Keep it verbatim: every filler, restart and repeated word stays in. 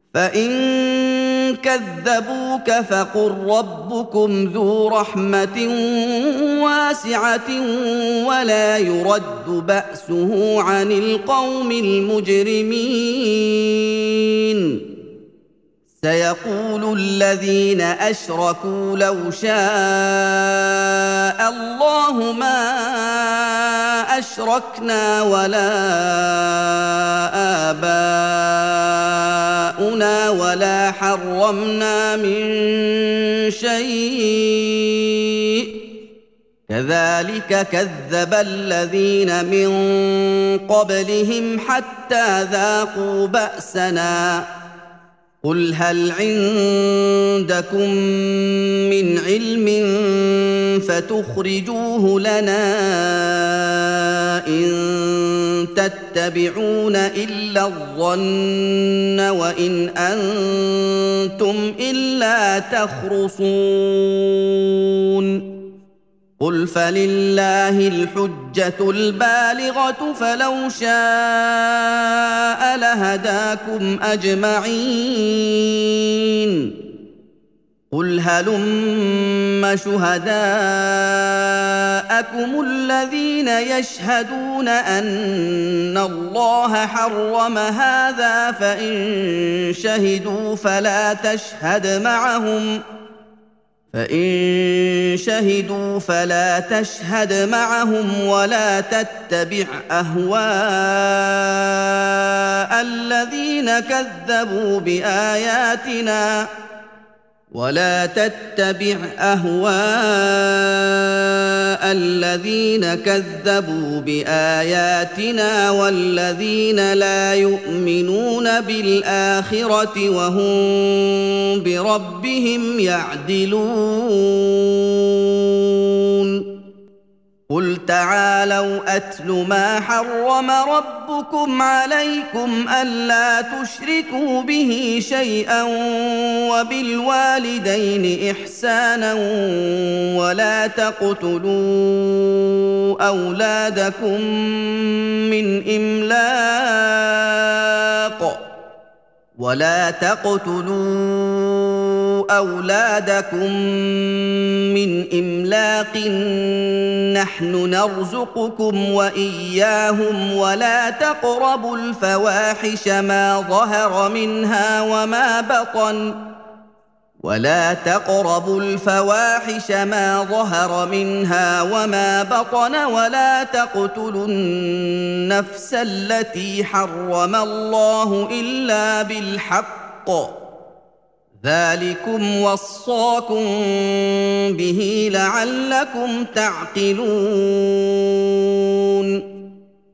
فإن كذبوك فقل ربكم ذو رحمة واسعة ولا يرد بأسه عن القوم المجرمين سيقول الذين أشركوا لو شاء الله ما أشركنا ولا آباؤنا ولا حرمنا من شيء كذلك كذب الذين من قبلهم حتى ذاقوا بأسنا قل هل عندكم من علم فتخرجوه لنا إن تتبعون إلا الظن وإن أنتم إلا تخرصون قل فلله الحجة البالغة فلو شاء لهداكم أجمعين قل هلم شهداءكم الذين يشهدون أن الله حرم هذا فإن شهدوا فلا تشهد معهم فإن شهدوا فلا تشهد معهم ولا تتبع أهواء الذين كذبوا بآياتنا ولا تتبع أهواء الذين كذبوا بآياتنا والذين لا يؤمنون بالآخرة وهم بربهم يعدلون قل تعالوا أتل ما حرم ربكم عليكم ألا تشركوا به شيئا وبالوالدين إحسانا ولا تقتلوا أولادكم من إملاق ولا تقتلوا أولادكم من إملاق نحن نرزقكم وإياهم ولا تقربوا الفواحش ما ظهر منها وما بطن ولا تقربوا الفواحش ما ظهر منها وما بطن ولا تقتلوا النفس التي حرم الله إلا بالحق ذلكم وصاكم به لعلكم تعقلون